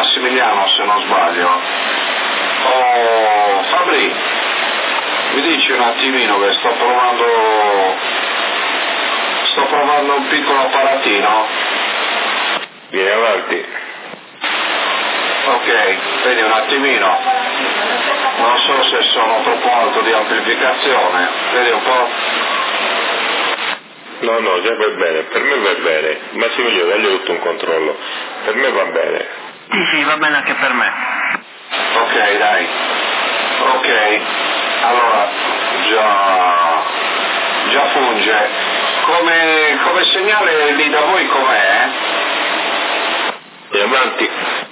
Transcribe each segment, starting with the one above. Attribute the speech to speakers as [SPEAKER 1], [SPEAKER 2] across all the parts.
[SPEAKER 1] Massimiliano se non sbaglio. Oh, Fabri, mi dici un attimino che sto provando un piccolo apparatino?
[SPEAKER 2] Vieni avanti.
[SPEAKER 1] Ok, vedi un attimino, non so se sono troppo alto di amplificazione, vedi un po'?
[SPEAKER 2] No, già va bene, per me va bene, Massimiliano dagli tutto un controllo, per me va bene.
[SPEAKER 3] Sì, va bene anche per me.
[SPEAKER 1] Ok, dai, ok, allora già funge, come segnale lì da voi com'è?
[SPEAKER 2] E avanti.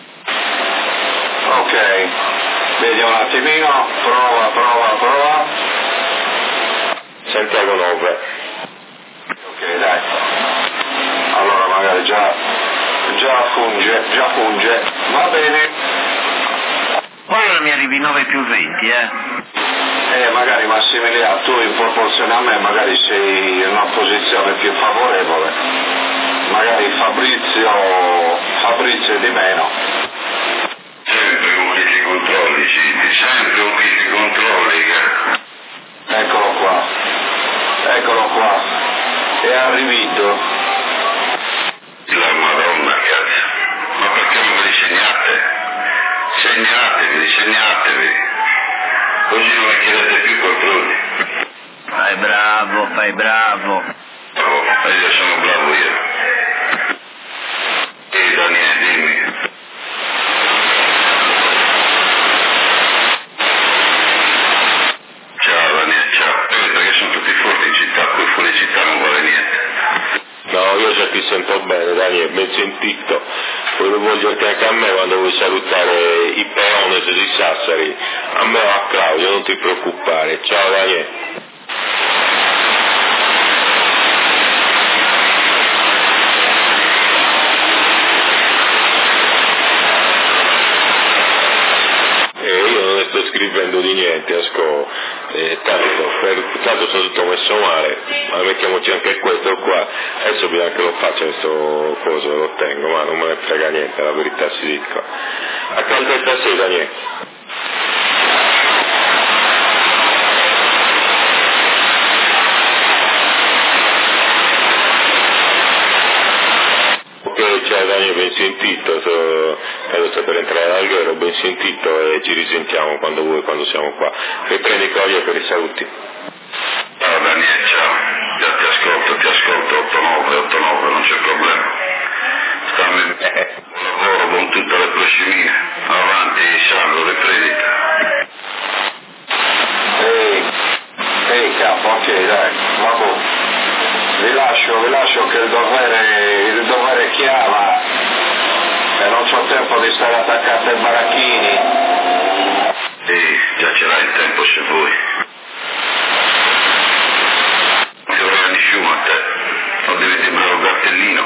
[SPEAKER 1] Ok, vedi un attimino, prova.
[SPEAKER 2] Santiago 9.
[SPEAKER 1] Ok, dai. Allora magari già funge. Va bene.
[SPEAKER 3] Ora mi arrivi 9 più 20,
[SPEAKER 1] Magari Massimiliano, tu in proporzione a me magari sei in una posizione più favorevole. Magari Fabrizio è di meno.
[SPEAKER 4] Sempre con questi controlli, Citi, sempre con questi controlli.
[SPEAKER 1] Eccolo qua. È arrivato.
[SPEAKER 4] La Madonna, cazzo. Ma perché non me li segnate? Segnatevi. Così non mi chiedete più controlli.
[SPEAKER 3] Fai bravo.
[SPEAKER 4] Io sono bravo io. E Daniele, dimmi. Ciao Daniele, ciao. Perché sono tutti forti in città, poi fuori città non vale niente.
[SPEAKER 2] No, io già ti sento bene, Daniele, ben sentito. Volevo dire anche a me quando vuoi salutare i peones di Sassari. A me o a Claudio, non ti preoccupare. Ciao Daniele. Io non ne sto scrivendo di niente, tanto sono tutto messo male, ma mettiamoci anche questo qua, adesso bisogna che lo faccia questo coso, lo tengo, ma non me ne frega niente, la verità si dica. A quanto è stasera, Daniele? Ciao Daniele, ben sentito, sto per entrare in albergo, ben sentito e ci risentiamo quando vuoi, quando siamo qua. E prendi Claudio per i saluti.
[SPEAKER 4] Ciao Daniele, ciao. Già ti ascolto, 89, non c'è problema. Stammi lavoro con tutte le proscimine. Avanti Sandro, riprendita.
[SPEAKER 1] Ehi capo, ok dai, vabbè. Vi lascio che il dovere chiama e non c'ho tempo di stare attaccato ai baracchini.
[SPEAKER 4] Sì, già ce l'hai il tempo se vuoi. Ti vorrei di fiume a te, o devi sembrare un cartellino.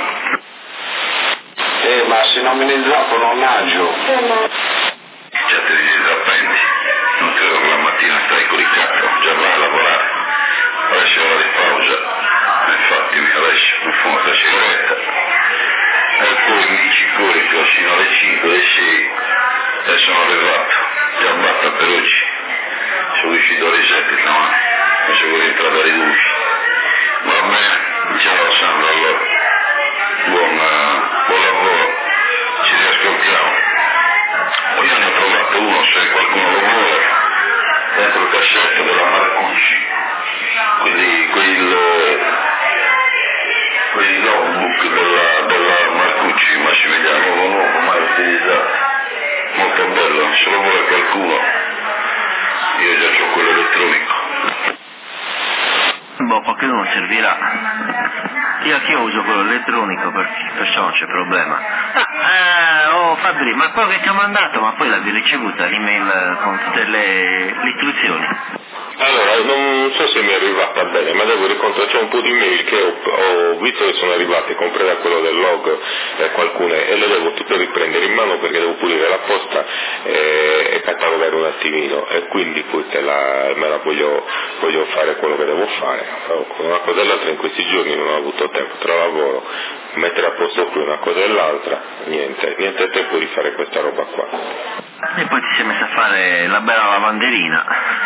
[SPEAKER 1] Ma se non me ne zappano un naggio.
[SPEAKER 4] Già te li disappendi, non credo che la mattina stai con il cazzo, già vai a lavorare. Adesso è ora di pausa. Infatti mi adesso mi fumo la sigaretta e poi mi cicuri fino alle 5, alle 6 e sono arrivato, già batta per oggi, sono uscito alle 7 stamattina, mi sono rientrato alle 12. Va bene, ciao Sandro, allora, buon lavoro, ci riascoltiamo. Poi ne ho trovato uno, se qualcuno lo vuole, dentro il cassetto della Marcucci, quei notebook della Marcucci, Massimiliano, nuovo, mai utilizzato, molto bello, se lo vuole qualcuno, io già ho quello elettronico.
[SPEAKER 3] Perché non servirà. Io uso quello elettronico, perciò non c'è problema. Fabri, ma quello che ti ho mandato, ma poi l'avevi ricevuta l'email con tutte le istruzioni?
[SPEAKER 2] Allora, non so se mi è arrivata bene, ma devo ricontrare, c'è un po' di mail che ho visto che sono arrivate, compresa quello del log qualcune, e le devo tutte riprendere in mano perché devo pulire la posta e catalogare un attimino, e quindi poi me la voglio fare quello che devo fare. Una cosa e l'altra in questi giorni non ho avuto tempo, tra lavoro, mettere a posto qui una cosa e l'altra, niente tempo di fare questa roba qua.
[SPEAKER 3] E poi ti sei messa a fare la bella lavanderina.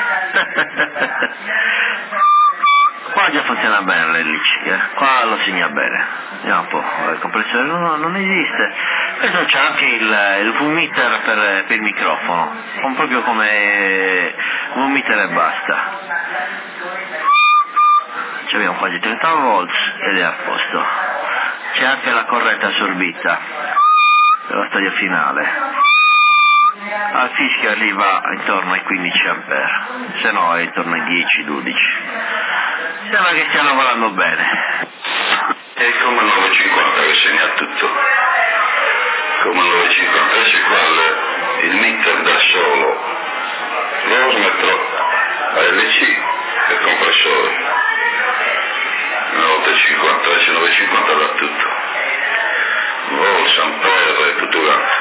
[SPEAKER 3] Qua già funziona bene l'LC, qua lo segna bene. Vediamo un po', il compressore non esiste. Questo c'è anche il V-meter per il microfono, proprio come V-meter e basta. Ci abbiamo quasi 30 volts ed è a posto. C'è anche la corrente assorbita dello stadio finale. Al fischio arriva intorno ai 15 ampere, se no è intorno ai 10-12. Sembra che stiano lavorando bene.
[SPEAKER 4] È come il 950 che segna tutto. Come il 950 esce qua il meter da solo, l'osmetro, ALC e compressore. 950 esce 950 da tutto. Volts, ampere e tutto quanto.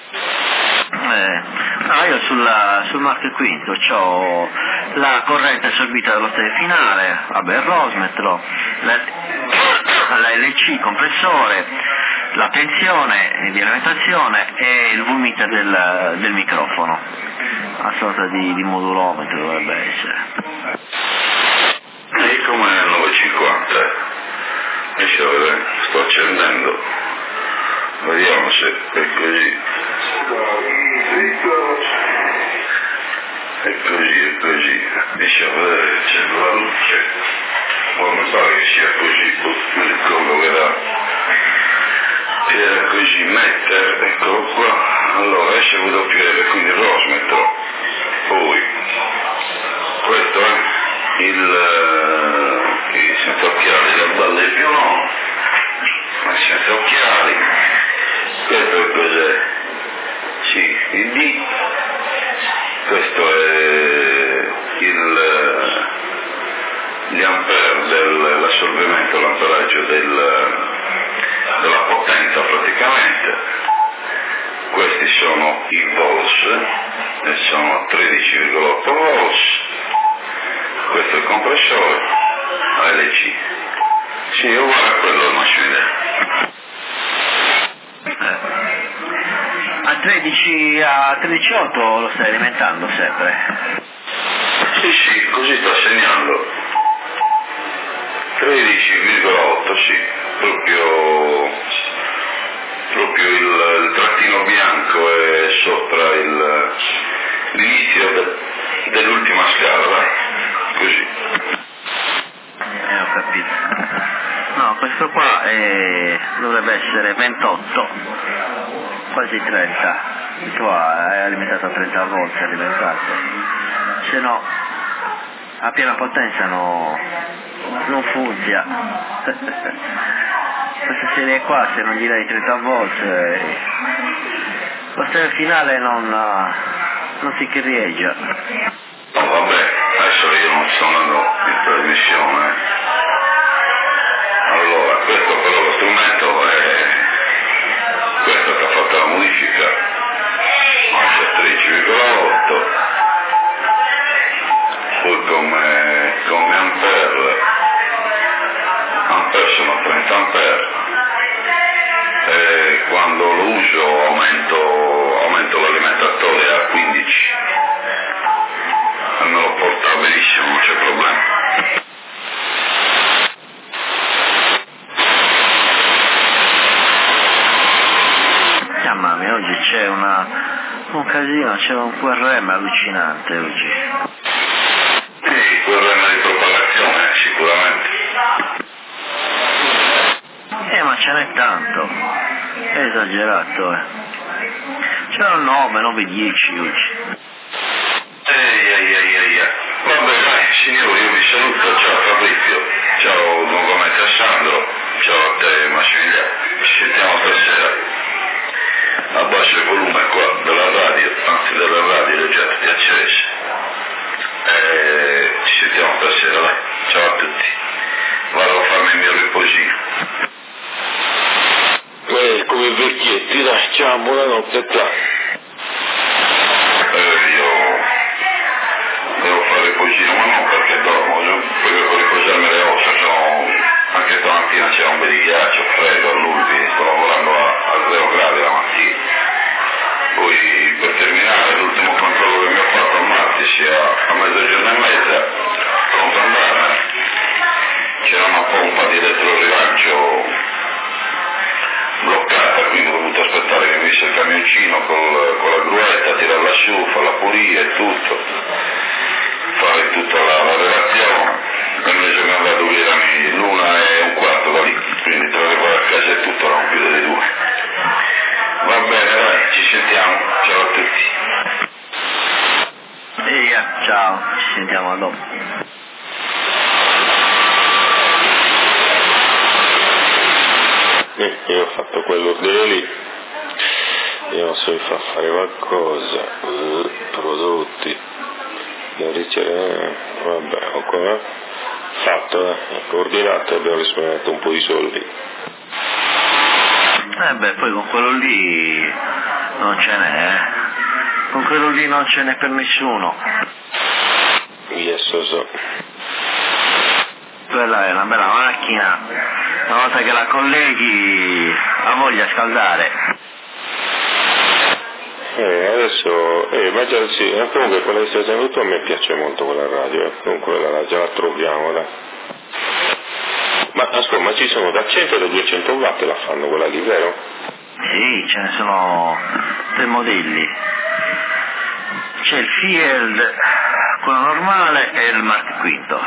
[SPEAKER 3] Io sul Mark V ho la corrente assorbita dello stadio finale, il rosmetro, la LC compressore, la tensione di alimentazione e il V-meter del microfono, una sorta di modulometro dovrebbe essere.
[SPEAKER 4] E come nel 950, sto accendendo, vediamo se è così. È così, riesci a vedere, c'è la luce, ma mi pare che sia così, come era così, metter, eccolo qua, allora SWR, quindi il rosmetro, poi questo è il senza occhiali, la balla di più no, ma senza occhiali, questo è cos'è? Sì, il D, questo è gli ampere dell'assorbimento, l'amperaggio della potenza praticamente. Questi sono i volts e sono 13,8 volts. Questo è il compressore ALC. Sì, è uguale a quello del macchine.
[SPEAKER 3] A 13,8 lo stai alimentando sempre?
[SPEAKER 4] Sì, così sta segnando. 13,8, sì, proprio il trattino bianco è sopra l'inizio dell'ultima scala, dai, così.
[SPEAKER 3] Ho capito. No, questo qua dovrebbe essere 28, quasi 30. Qua è alimentato a 30 volt, è alimentato. Se no, a piena potenza non funziona. Questa serie qua, se non gli dai 30 volt, lo stereo finale non si crieggia.
[SPEAKER 4] No, vabbè, adesso io non sono in trasmissione. Allora, questo però lo strumento è questo che ha fatto la modifica, c'è 13,8, poi come ampere sono 30 ampere, e quando lo uso aumento l'alimentatore a 15 e me lo porta benissimo, non c'è problema.
[SPEAKER 3] Mamma mia, oggi c'è un casino, c'è un QRM allucinante oggi.
[SPEAKER 4] Sì, QRM di propagazione, sicuramente.
[SPEAKER 3] Ma ce n'è tanto, è esagerato, C'erano 9, 10 oggi.
[SPEAKER 4] Vabbè dai, signori, io vi saluto, ciao Fabrizio, ciao nuovamente a Sandro, ciao a te Massimiliano, ci sentiamo stasera. Abbasso il volume qua della radio, anzi della radio, le già tutti accese. Ci sentiamo stasera, dai, ciao a tutti. Vado a farmi il mio riposino.
[SPEAKER 2] Come vecchietti, dai, ciao, buonanotte, ciao.
[SPEAKER 4] Io devo fare riposino, ma non perché dormo, perché per riposarmi le ossa, sono anche tanto mattina c'era un bel di ghiaccio, freddo, all'ultimo, sto lavorando a 0 gradi la mattina. Poi per terminare l'ultimo controllo che mi ho fatto a Martici a mezzogiorno e mezza, pronto andare, c'era una pompa di elettrorilancio bloccata, quindi ho dovuto aspettare che venisse il camioncino con la gruetta, tirare la sciufa, la pulire e tutto, fare tutta la relazione, e invece mi è andato lì l'1:15 da lì, quindi tra arrivare a casa e tutto erano più delle 2. Va bene, dai, ci sentiamo, ciao a tutti.
[SPEAKER 3] Ciao, ci sentiamo dopo.
[SPEAKER 2] Io ho fatto quell'ordine lì, io non so mi fa fare qualcosa, prodotti, da ricevere, vabbè, ho come fatto, coordinato e abbiamo risparmiato un po' di soldi.
[SPEAKER 3] Poi con quello lì non ce n'è, con quello lì non ce n'è per nessuno.
[SPEAKER 2] Yes, so.
[SPEAKER 3] Quella è una bella macchina, una volta che la colleghi ha voglia di scaldare.
[SPEAKER 2] Adesso, ma già sì, comunque quella che stai facendo tu a me piace molto quella radio, comunque quella già la troviamo, dai. Ma ascolta, ma ci sono da 100 e da 200 watt la fanno quella lì, vero?
[SPEAKER 3] Sì, ce ne sono 3 modelli. C'è il Field, quello normale, e il Mark V.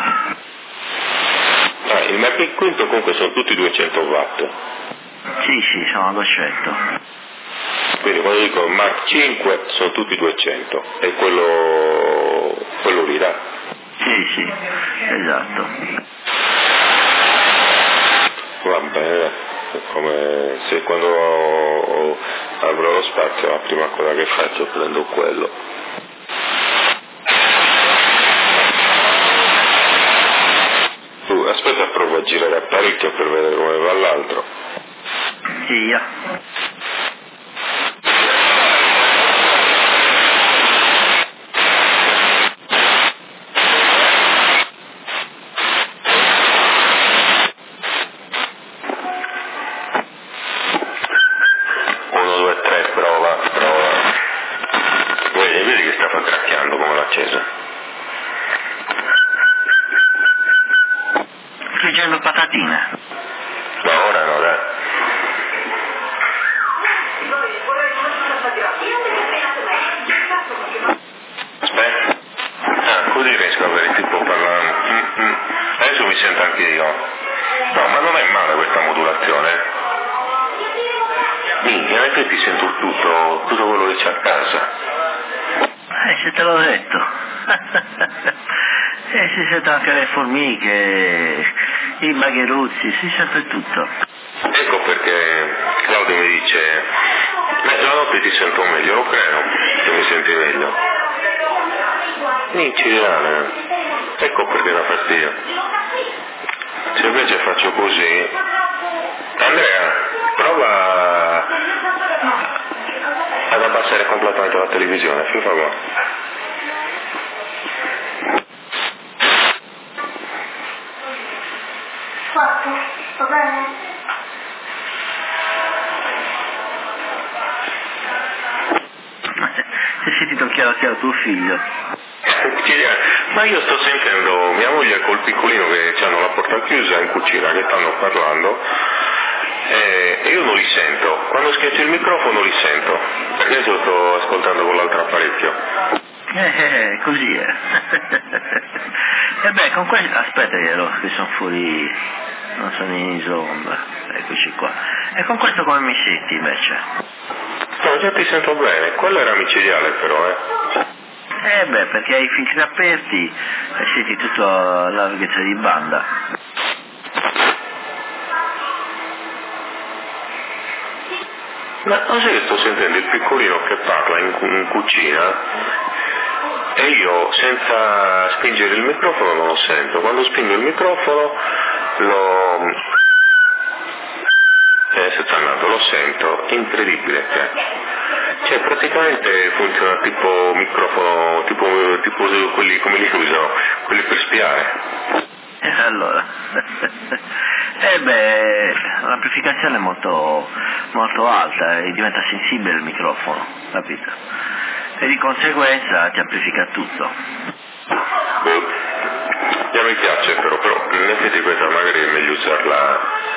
[SPEAKER 2] Il Mark V comunque sono tutti 200 watt.
[SPEAKER 3] Sì, sono 200.
[SPEAKER 2] Quindi quando dico Mark 5 sono tutti 200, e quello lì, dai.
[SPEAKER 3] Sì, esatto.
[SPEAKER 2] Va bene, come se quando avrò lo spazio la prima cosa che faccio prendo quello. Tu aspetta, provo a girare apparecchio per vedere come va l'altro.
[SPEAKER 3] Sì.
[SPEAKER 2] Vedi che sta cracchiando come l'ha accesa.
[SPEAKER 3] Friggendo patatine.
[SPEAKER 2] Ma ora no, dai. Aspetta. Così riesco a avere tipo parlando. Adesso mi sento anche io. No, ma non è male questa modulazione. Minchia, in effetti sento tutto quello che c'è a casa.
[SPEAKER 3] Se te l'ho detto. Si sentono anche le formiche, i bagheruzzi, si sente tutto.
[SPEAKER 2] Ecco perché Claudio mi dice, la notte ti sento meglio, lo credo, che mi senti meglio. Micidiale, ecco perché dà fastidio. Se invece faccio così, Andrea, prova ad abbassare completamente la televisione, per favore.
[SPEAKER 5] Va bene?
[SPEAKER 3] Se sentito chiaro tuo figlio.
[SPEAKER 2] Ma io sto sentendo mia moglie col piccolino che hanno la porta chiusa in cucina, che stanno parlando, e io non li sento. Quando schiaccio il microfono li sento, perché io sto ascoltando con l'altro apparecchio.
[SPEAKER 3] Così è. E con questo, aspetta che sono fuori, non sono in isombra, eccoci qua. E con questo come mi senti invece?
[SPEAKER 2] No, già ti sento bene, quello era micidiale però,
[SPEAKER 3] perché hai i filtri aperti e senti tutta la larghezza di banda.
[SPEAKER 2] Ma non sai che sto sentendo il piccolino che parla in cucina e io senza spingere il microfono non lo sento. Quando spingo il microfono lo sento, incredibile. Cioè praticamente funziona tipo microfono, tipo quelli come li usano, quelli per spiare.
[SPEAKER 3] Allora, l'amplificazione è molto, molto alta e diventa sensibile il microfono, capito? E di conseguenza ti amplifica tutto.
[SPEAKER 2] Già mi piace però in effetti questa magari è meglio usarla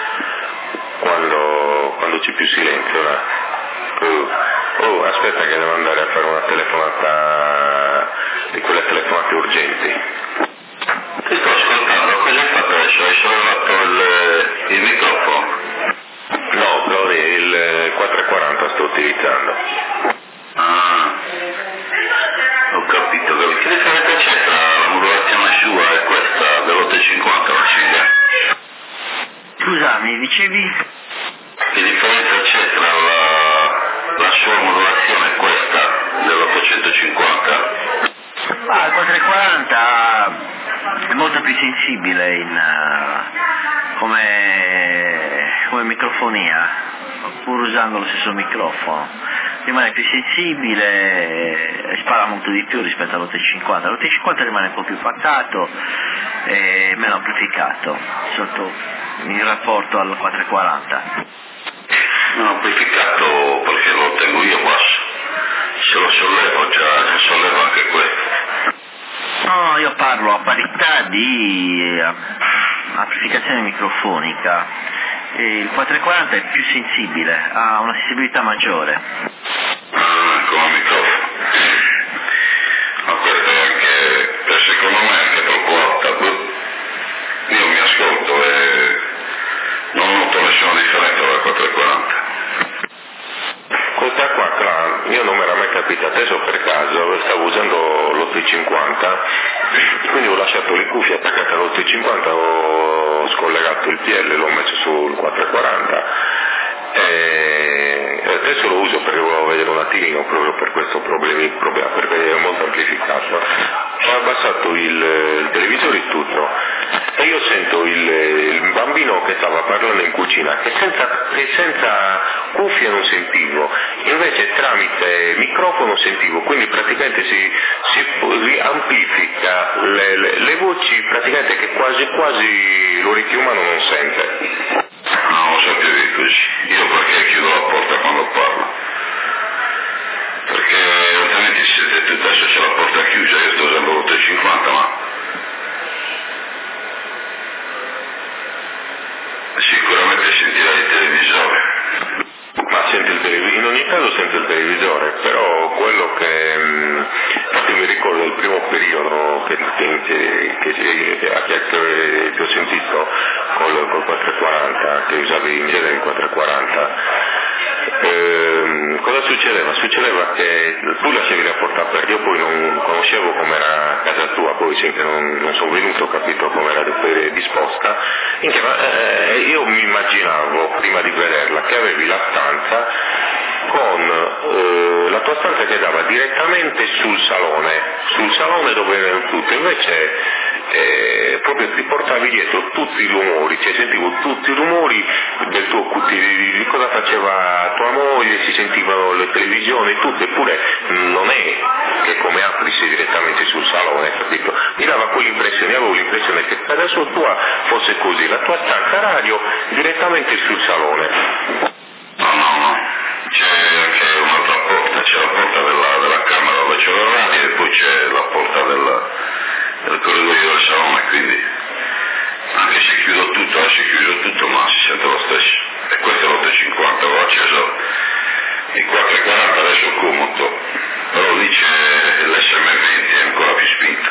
[SPEAKER 2] quando c'è più silenzio, no? Aspetta che devo andare a fare una telefonata di quelle telefonate urgenti.
[SPEAKER 4] Ti sto ascoltando, cosa hai fatto adesso? Hai sollevato il microfono?
[SPEAKER 2] No, però il 440 sto utilizzando.
[SPEAKER 4] Ah, ho capito. Che differenza c'è tra la modulazione sua e questa dell'850 la ciglia?
[SPEAKER 3] Scusami, dicevi?
[SPEAKER 4] Che differenza c'è tra la sua modulazione e questa dell'850?
[SPEAKER 3] Il 440 è molto più sensibile come microfonia, pur usando lo stesso microfono. Rimane più sensibile e spara molto di più rispetto all'850. L'850 rimane un po' più pacato e meno amplificato in rapporto al 440.
[SPEAKER 4] Non amplificato perché lo tengo io basso. Se lo sollevo già sollevo anche questo.
[SPEAKER 3] No, io parlo a parità di amplificazione microfonica. Il 440 è più sensibile, ha una sensibilità maggiore.
[SPEAKER 4] Come microfono. Ma questo è anche, secondo me, anche troppo alta. Io mi ascolto e non noto nessuna differenza dal 440.
[SPEAKER 2] Questa qua, io non mi era mai capita, adesso per caso stavo usando l'850, quindi ho lasciato le cuffie attaccate all'850, ho scollegato il PL, l'ho messo sul 440 e adesso lo uso perché volevo vedere un attimino proprio per questo problema, perché è molto amplificato. Ho abbassato il televisore e tutto e io sento il bambino che stava parlando in cucina che senza cuffie non sentivo, invece tramite microfono sentivo, quindi praticamente si amplifica le voci praticamente che quasi l'orecchio umano non sente.
[SPEAKER 4] No, lo sapevi così. Io perché chiudo la porta quando parlo? Perché altrimenti siete tutti, adesso c'è la porta chiusa, io sto usando l'850, ma sicuramente sentirai il televisore.
[SPEAKER 2] Ma sento il televisore, in ogni caso sento il televisore, però quello che infatti mi ricordo il primo periodo che ho sentito col 440, che usavi in genere il 440, cosa succedeva? Succedeva che tu lasciavi la porta aperta, io poi non conoscevo com'era casa tua, poi finché non sono venuto ho capito com'era disposta, io mi immaginavo prima di vederla che avevi la stanza con la tua stanza che dava direttamente sul salone dove erano tutte, invece proprio ti portavi dietro tutti i rumori, cioè sentivo tutti i rumori del di cosa faceva tua moglie, si sentivano le televisioni, tutto, eppure non è che come apri sei direttamente sul salone, capito? Mi dava quell'impressione, avevo l'impressione che adesso tua fosse così, la tua stanza radio direttamente sul salone.
[SPEAKER 4] No, c'è anche un'altra porta, c'è la porta della camera dove c'è la radio e poi c'è la porta del corridoio del salone, quindi anche se chiudo tutto, ma si sente lo stesso. E questo è l'850, ho acceso il 440, adesso comodo, però lì c'è l'SM20, è ancora più spinto.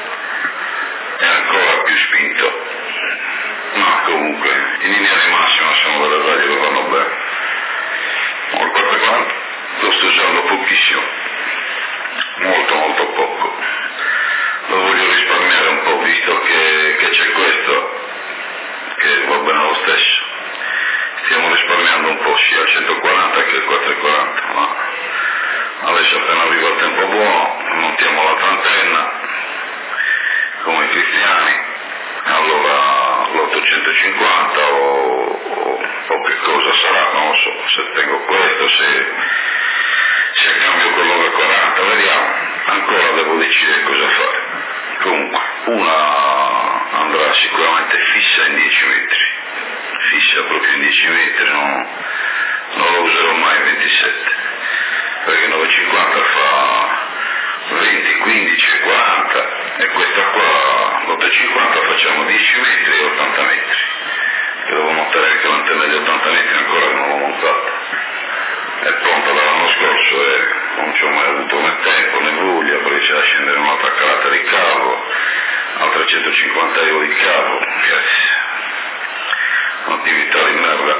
[SPEAKER 4] No, comunque, in linea di massima sono delle radio che vanno bene. Ma il 440 lo sto usando pochissimo, molto poco. Lo voglio risparmiare un po', visto che c'è questo, che va bene lo stesso. Stiamo risparmiando un po' sia il 140 che il 440, ma adesso appena arriva il tempo buono, montiamo la trentenna, come i cristiani, allora l'850 o che cosa sarà, non lo so, se tengo questo, se cambio quello da 40, vediamo, ancora devo decidere cosa fare. Comunque, una andrà va sicuramente fissa in 10 metri, fissa proprio in 10 metri, non lo userò mai in 27, perché 950 fa 20, 15 e 40 e questa qua, 850 facciamo 10 metri e 80 metri, che devo montare anche l'antenna di 80 metri ancora che non l'ho montata, è pronta dall'anno scorso e non ci ho mai avuto né tempo né voglia, perché c'è da scendere un'altra calata di cavo, altre 150 euro di cavo, un'attività di merda.